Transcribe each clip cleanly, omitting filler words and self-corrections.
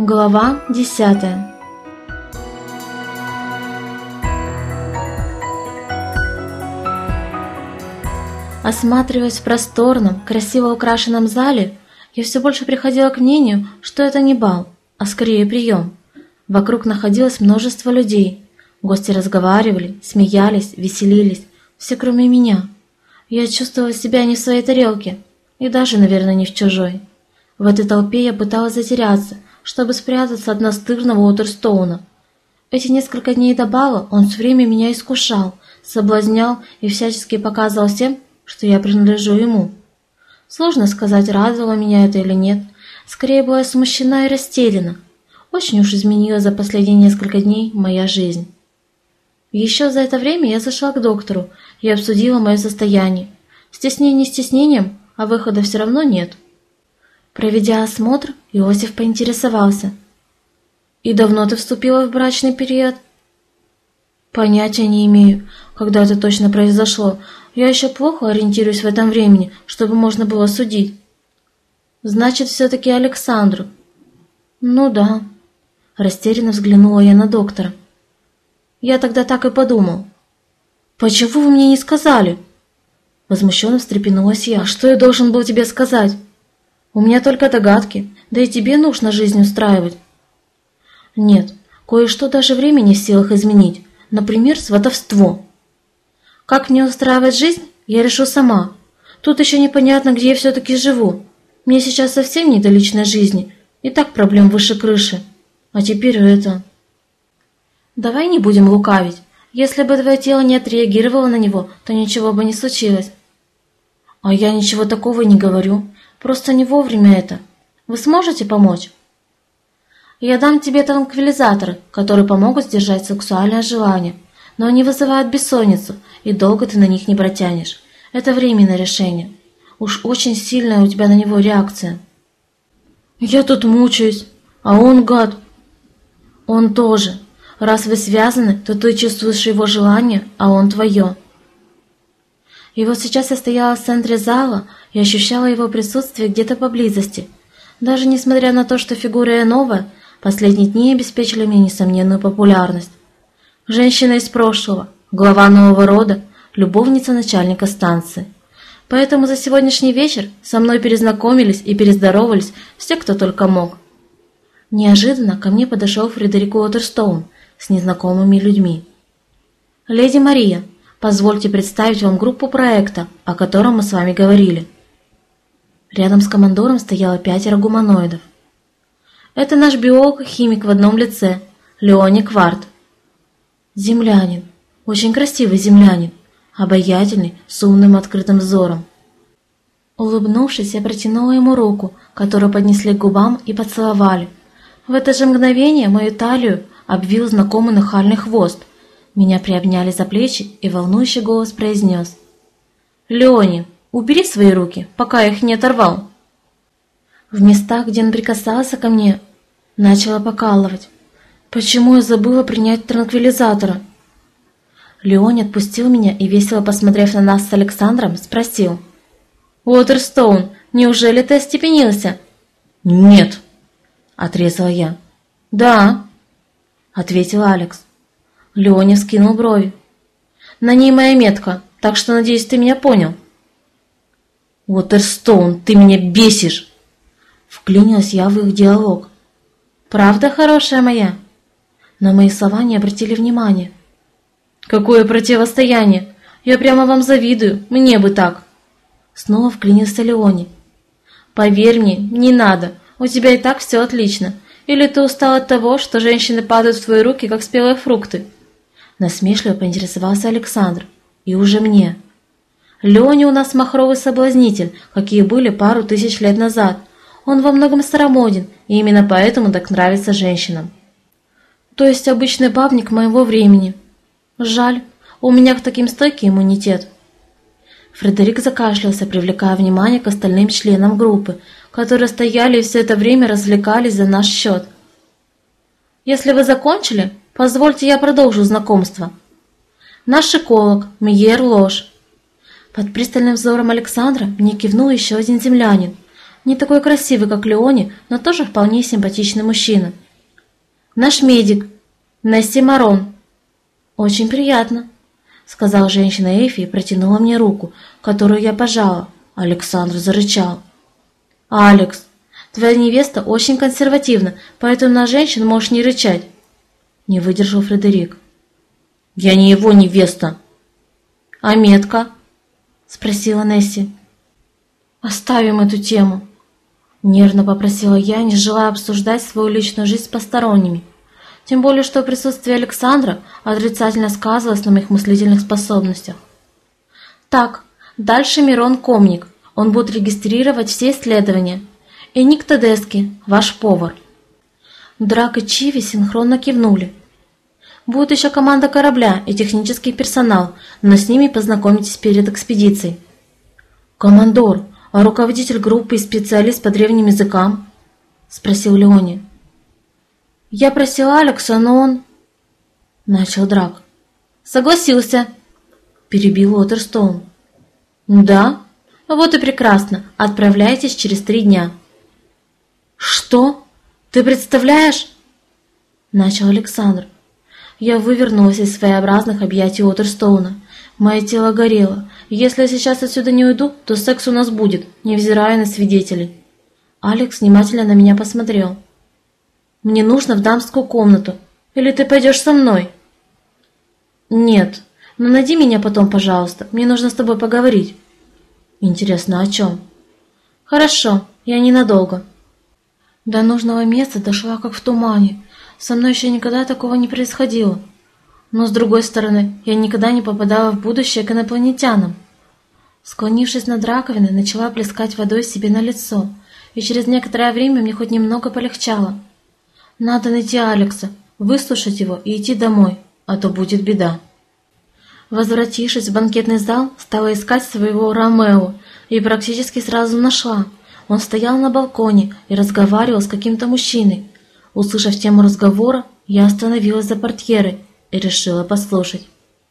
Глава 10. Осматриваясь в просторном, красиво украшенном зале, я все больше приходила к мнению, что это не бал, а скорее прием. Вокруг находилось множество людей. Гости разговаривали, смеялись, веселились, все кроме меня. Я чувствовала себя не в своей тарелке, и даже, наверное, не в чужой. В этой толпе я пыталась затеряться, чтобы спрятаться от настырного Уотерстоуна. Эти несколько дней до бала он все время меня искушал, соблазнял и всячески показывал всем, что я принадлежу ему. Сложно сказать, радовало меня это или нет. Скорее была я смущена и растеряна. Очень уж изменилась за последние несколько дней моя жизнь. Еще за это время я зашла к доктору и обсудила мое состояние. Стеснение стеснением, а выхода все равно нет. Проведя осмотр, Иосиф поинтересовался: «И давно ты вступила в брачный период?» «Понятия не имею, когда это точно произошло. Я еще плохо ориентируюсь в этом времени, чтобы можно было судить». «Значит, все-таки Александру?» «Ну да». Растерянно взглянула я на доктора. «Я тогда так и подумал». «Почему вы мне не сказали?» Возмущенно встрепенулась я. «Что я должен был тебе сказать? У меня только догадки, да и тебе нужно жизнь устраивать». «Нет, кое-что даже время не в силах изменить, например, сватовство. Как мне устраивать жизнь, я решу сама. Тут еще непонятно, где я все-таки живу. Мне сейчас совсем не до личной жизни, и так проблем выше крыши. А теперь это...» «Давай не будем лукавить. Если бы твое тело не отреагировало на него, то ничего бы не случилось». «А я ничего такого не говорю. Просто не вовремя это. Вы сможете помочь?» «Я дам тебе транквилизаторы, которые помогут сдержать сексуальное желание, но они вызывают бессонницу, и долго ты на них не протянешь. Это временное решение. Уж очень сильная у тебя на него реакция». «Я тут мучаюсь, а он гад». «Он тоже. Раз вы связаны, то ты чувствуешь его желание, а он твое». И вот сейчас я стояла в центре зала и ощущала его присутствие где-то поблизости. Даже несмотря на то, что фигура я новая, последние дни обеспечили мне несомненную популярность. Женщина из прошлого, глава нового рода, любовница начальника станции. Поэтому за сегодняшний вечер со мной перезнакомились и перездоровались все, кто только мог. Неожиданно ко мне подошел Фредерик Уотерстоун с незнакомыми людьми. «Леди Мария, позвольте представить вам группу проекта, о котором мы с вами говорили». Рядом с командором стояло 5 гуманоидов. «Это наш биолог и химик в одном лице, Леони Кварт. Землянин, очень красивый землянин, обаятельный, с умным открытым взором». Улыбнувшись, я протянула ему руку, которую поднесли к губам и поцеловали. В это же мгновение мою талию обвил знакомый нахальный хвост. Меня приобняли за плечи, и волнующий голос произнес: «Леони, убери свои руки, пока я их не оторвал». В местах, где он прикасался ко мне, начало покалывать. Почему я забыла принять транквилизатора? Леони отпустил меня и, весело посмотрев на нас с Александром, спросил: «Уотерстоун, неужели ты остепенился?» «Нет», — отрезала я. «Да», — ответил Алекс. Леони вскинул брови. «На ней моя метка, так что, надеюсь, ты меня понял». «Уотерстоун, ты меня бесишь!» Вклинилась я в их диалог. «Правда, хорошая моя?» На мои слова не обратили внимания. «Какое противостояние! Я прямо вам завидую, мне бы так!» Снова вклинился Леони. «Поверь мне, не надо, у тебя и так все отлично. Или ты устал от того, что женщины падают в твои руки, как спелые фрукты?» Насмешливо поинтересовался Александр. И уже мне. «Леони у нас махровый соблазнитель, какие были пару тысяч лет назад. Он во многом старомоден, и именно поэтому так нравится женщинам». «То есть обычный бабник моего времени. Жаль, у меня к таким стойкий иммунитет». Фредерик закашлялся, привлекая внимание к остальным членам группы, которые стояли и все это время развлекались за наш счет. «Если вы закончили, позвольте я продолжу знакомство. Наш эколог Мьер Лош». Под пристальным взором Александра мне кивнул еще один землянин. Не такой красивый, как Леони, но тоже вполне симпатичный мужчина. Наш медик, Несси Марон. Очень приятно, сказала женщина Эфи и протянула мне руку, которую я пожала. Александр зарычал. Алекс, твоя невеста очень консервативна, поэтому на женщин можешь не рычать. Не выдержал Фредерик. Я не его невеста. А метка? Спросила Несси. Оставим эту тему. Нервно попросила я, не желая обсуждать свою личную жизнь с посторонними. Тем более, что присутствие Александра отрицательно сказывалось на моих мыслительных способностях. Так, дальше Мирон Комник. Он будет регистрировать все исследования. И Ник Тедески, ваш повар. Драк и Чиви синхронно кивнули. Будет еще команда корабля и технический персонал, но с ними познакомитесь перед экспедицией. Командор, а руководитель группы и специалист по древним языкам? Спросил Леони. Я просил Алекса, но он... Начал Драк. Согласился, перебил Уотерстоун. Да? Вот и прекрасно. Отправляйтесь через 3 дня. Что? Ты представляешь? Начал Александр. Я вывернулась из своеобразных объятий Уотерстоуна. Мое тело горело. Если я сейчас отсюда не уйду, то секс у нас будет, невзирая на свидетелей. Алекс внимательно на меня посмотрел. Мне нужно в дамскую комнату. Или ты пойдешь со мной? Нет, но найди меня потом, пожалуйста. Мне нужно с тобой поговорить. Интересно, о чем? Хорошо, я ненадолго. До нужного места дошла как в тумане. Со мной еще никогда такого не происходило. Но, с другой стороны, я никогда не попадала в будущее к инопланетянам. Склонившись над раковиной, начала плескать водой себе на лицо, и через некоторое время мне хоть немного полегчало. Надо найти Алекса, выслушать его и идти домой, а то будет беда. Возвратившись в банкетный зал, стала искать своего Ромео и практически сразу нашла. Он стоял на балконе и разговаривал с каким-то мужчиной. Услышав тему разговора, я остановилась за портьерой и решила послушать.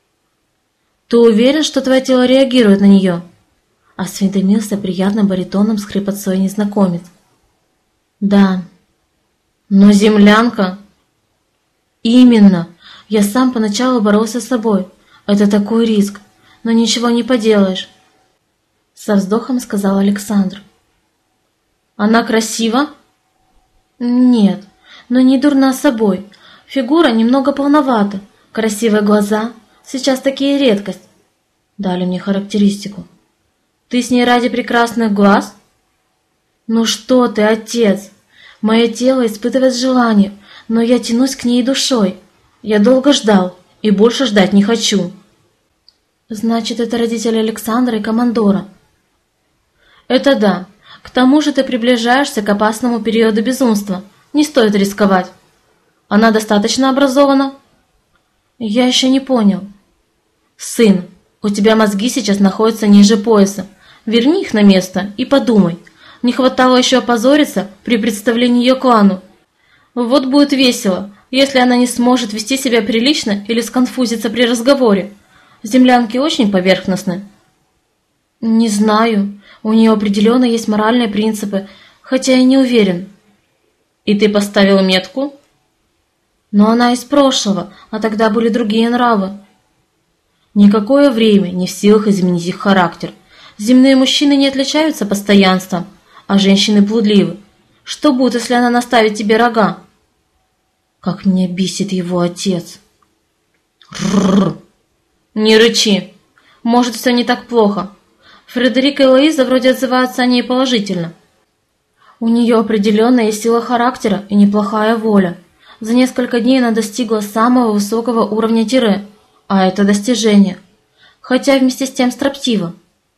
«Ты уверен, что твое тело реагирует на нее?» — осведомился приятным баритоном с хрипотцой незнакомец. «Да». «Но землянка?» «Именно. Я сам поначалу боролся с собой. Это такой риск, но ничего не поделаешь», — со вздохом сказал Александр. «Она красива?» «Нет, но не дурна собой. Фигура немного полновата, красивые глаза. Сейчас такие редкость», — дали мне характеристику. «Ты с ней ради прекрасных глаз?» «Ну что ты, отец! Мое тело испытывает желание, но я тянусь к ней душой. Я долго ждал и больше ждать не хочу». «Значит, это родители Александра и командора?» «Это да. К тому же ты приближаешься к опасному периоду безумства. Не стоит рисковать. Она достаточно образована?» «Я еще не понял». «Сын, у тебя мозги сейчас находятся ниже пояса. Верни их на место и подумай. Не хватало еще опозориться при представлении ее клану. Вот будет весело, если она не сможет вести себя прилично или сконфузиться при разговоре. Землянки очень поверхностны». «Не знаю. У нее определенно есть моральные принципы, хотя я не уверен». «И ты поставил метку?» «Но она из прошлого, а тогда были другие нравы». «Никакое время не в силах изменить их характер. Земные мужчины не отличаются постоянством, а женщины блудливы. Что будет, если она наставит тебе рога?» «Как меня бесит его отец!» «Рррр! Не рычи! Может, все не так плохо. Фредерик и Луиза вроде отзываются о ней положительно. У нее определенно есть сила характера и неплохая воля. За несколько дней она достигла самого высокого уровня тире, а это достижение. Хотя вместе с тем строптива.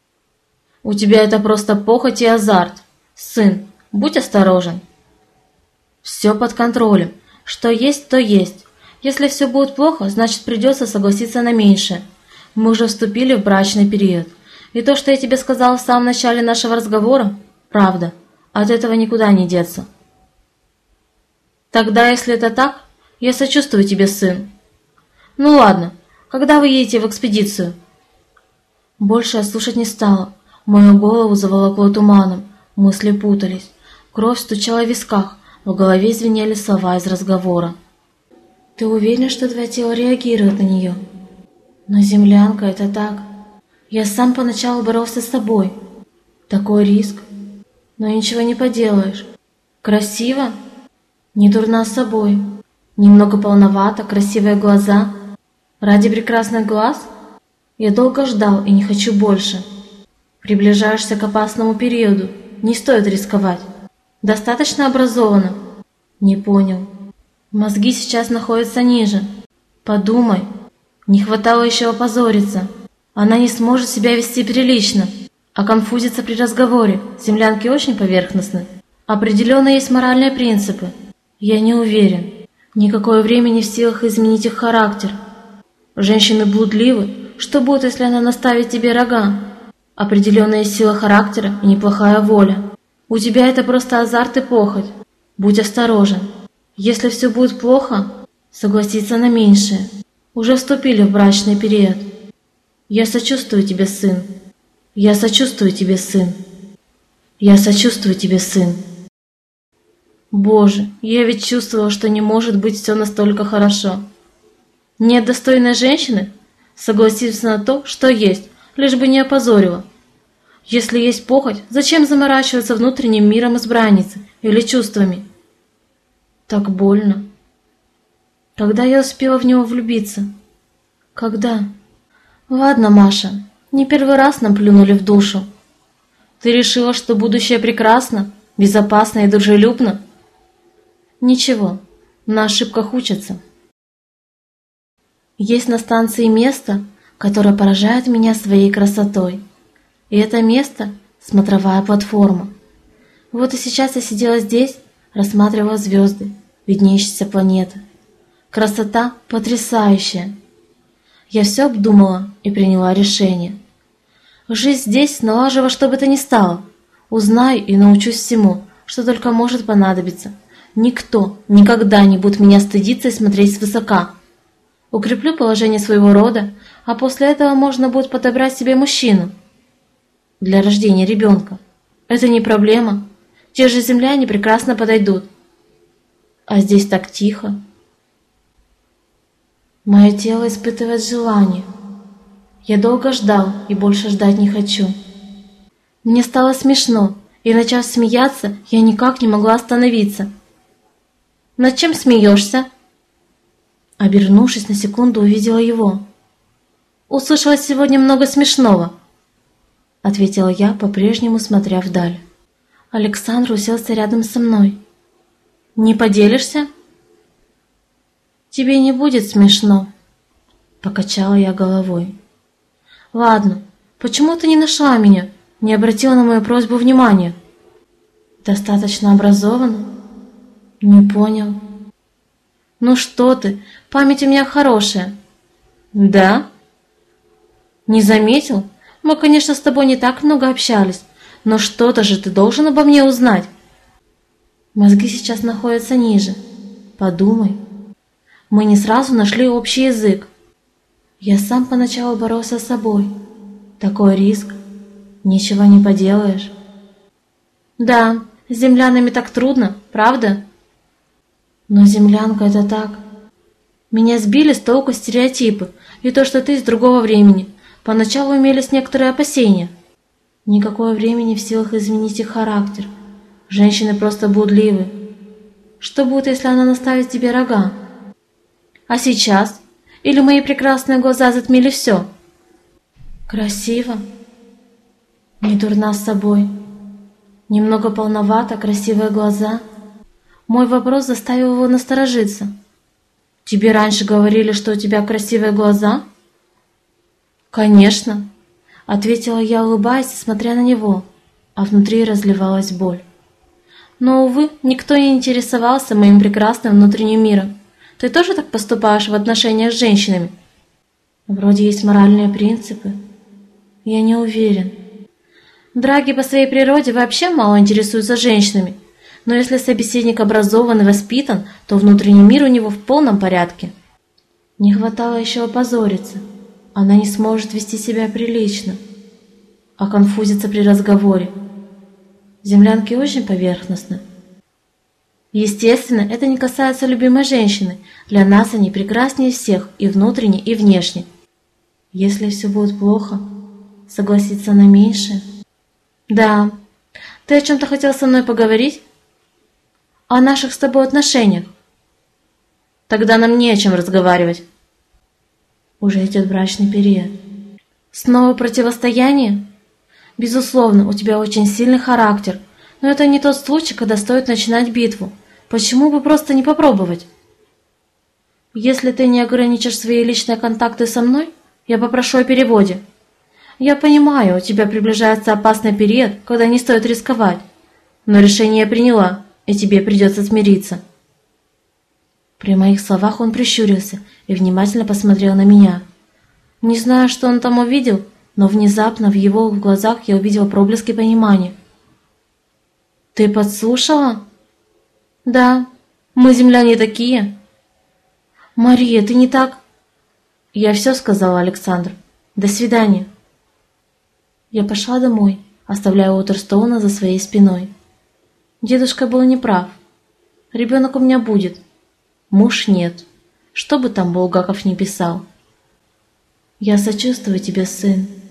У тебя это просто похоть и азарт. Сын, будь осторожен». «Все под контролем. Что есть, то есть. Если все будет плохо, значит придется согласиться на меньшее. Мы уже вступили в брачный период. И то, что я тебе сказал в самом начале нашего разговора, правда. От этого никуда не деться». «Тогда, если это так, я сочувствую тебе, сын. Ну ладно, когда вы едете в экспедицию?» Больше я слушать не стала. Мою голову заволокло туманом. Мысли путались, кровь стучала в висках, в голове звенели слова из разговора. «Ты уверен, что твое тело реагирует на нее?» «Но, землянка, это так. Я сам поначалу боролся с собой. Такой риск. Но ничего не поделаешь. Красиво? Не дурна с собой. Немного полновато, красивые глаза. Ради прекрасных глаз? Я долго ждал и не хочу больше. Приближаешься к опасному периоду. Не стоит рисковать. Достаточно образована?» «Не понял. Мозги сейчас находятся ниже. Подумай. Не хватало еще опозориться. Она не сможет себя вести прилично, а конфузится при разговоре. Землянки очень поверхностны. Определенно есть моральные принципы. Я не уверен. Никакое время не в силах изменить их характер. Женщины блудливы. Что будет, если она наставит тебе рога? Определенная сила характера и неплохая воля. У тебя это просто азарт и похоть. Будь осторожен. Если все будет плохо, согласиться на меньшее. Уже вступили в брачный период. Я сочувствую тебе, сын. Я сочувствую тебе, сын. Я сочувствую тебе, сын. Боже, я ведь чувствовала, что не может быть все настолько хорошо. Нет достойной женщины, согласиться на то, что есть, лишь бы не опозорила. Если есть похоть, зачем заморачиваться внутренним миром избранницы или чувствами? Так больно. Когда я успела в него влюбиться? Когда? Ладно, Маша, не первый раз нам плюнули в душу. Ты решила, что будущее прекрасно, безопасно и дружелюбно? Ничего, на ошибках учатся. Есть на станции место, которое поражает меня своей красотой. И это место – смотровая платформа. Вот и сейчас я сидела здесь, рассматривала звезды, виднеющиеся планеты. Красота потрясающая. Я все обдумала и приняла решение. Жизнь здесь налаживала, что бы то ни стало. Узнаю и научусь всему, что только может понадобиться. Никто никогда не будет меня стыдиться и смотреть свысока. Укреплю положение своего рода, а после этого можно будет подобрать себе мужчину для рождения ребенка. Это не проблема. Те же земляне прекрасно подойдут. А здесь так тихо. Мое тело испытывает желание. Я долго ждал и больше ждать не хочу. Мне стало смешно, и, начав смеяться, я никак не могла остановиться. «Над чем смеешься?» Обернувшись на секунду, увидела его. «Услышала сегодня много смешного», — ответила я, по-прежнему смотря вдаль. Александр уселся рядом со мной. «Не поделишься?» «Тебе не будет смешно», — покачала я головой. «Ладно, почему ты не нашла меня, не обратила на мою просьбу внимания?» «Достаточно образована?» «Не понял». «Ну что ты, память у меня хорошая». «Да?» «Не заметил? Мы, конечно, с тобой не так много общались, но что-то же ты должен обо мне узнать». «Мозги сейчас находятся ниже. Подумай». Мы не сразу нашли общий язык. Я сам поначалу боролся с собой. Такой риск. Ничего не поделаешь. Да, с землянами так трудно, правда? Но землянка — это так. Меня сбили с толку стереотипы и то, что ты из другого времени. Поначалу имелись некоторые опасения. Никакое время не в силах изменить их характер. Женщины просто блудливы. Что будет, если она наставит тебе рога? А сейчас? Или мои прекрасные глаза затмили все? Красиво. Не дурна с собой. Немного полновато, красивые глаза. Мой вопрос заставил его насторожиться. Тебе раньше говорили, что у тебя красивые глаза? Конечно, ответила я, улыбаясь и смотря на него, а внутри разливалась боль. Но, увы, никто не интересовался моим прекрасным внутренним миром. Ты тоже так поступаешь в отношениях с женщинами? Вроде есть моральные принципы. Я не уверен. Драги по своей природе вообще мало интересуются женщинами. Но если собеседник образован и воспитан, то внутренний мир у него в полном порядке. Не хватало еще опозориться. Она не сможет вести себя прилично, а конфузится при разговоре. Землянки очень поверхностны. Естественно, это не касается любимой женщины. Для нас они прекраснее всех, и внутренне, и внешне. Если все будет плохо, согласиться на меньшее. Да. Ты о чем-то хотел со мной поговорить? О наших с тобой отношениях. Тогда нам не о чем разговаривать. Уже идет брачный период. Снова противостояние? Безусловно, у тебя очень сильный характер, но это не тот случай, когда стоит начинать битву. Почему бы просто не попробовать? Если ты не ограничишь свои личные контакты со мной, я попрошу о переводе. Я понимаю, у тебя приближается опасный период, когда не стоит рисковать, но решение я приняла, и тебе придется смириться. При моих словах он прищурился и внимательно посмотрел на меня. Не знаю, что он там увидел, но внезапно в его глазах я увидела проблески понимания. «Ты подслушала?» «Да, мы земляне такие». «Мария, ты не так...» «Я все сказала, Александр. До свидания». Я пошла домой, оставляя Уотерстоуна за своей спиной. Дедушка был неправ. Ребенок у меня будет. Муж нет. Что бы там Булгаков ни писал. Я сочувствую тебе, сын.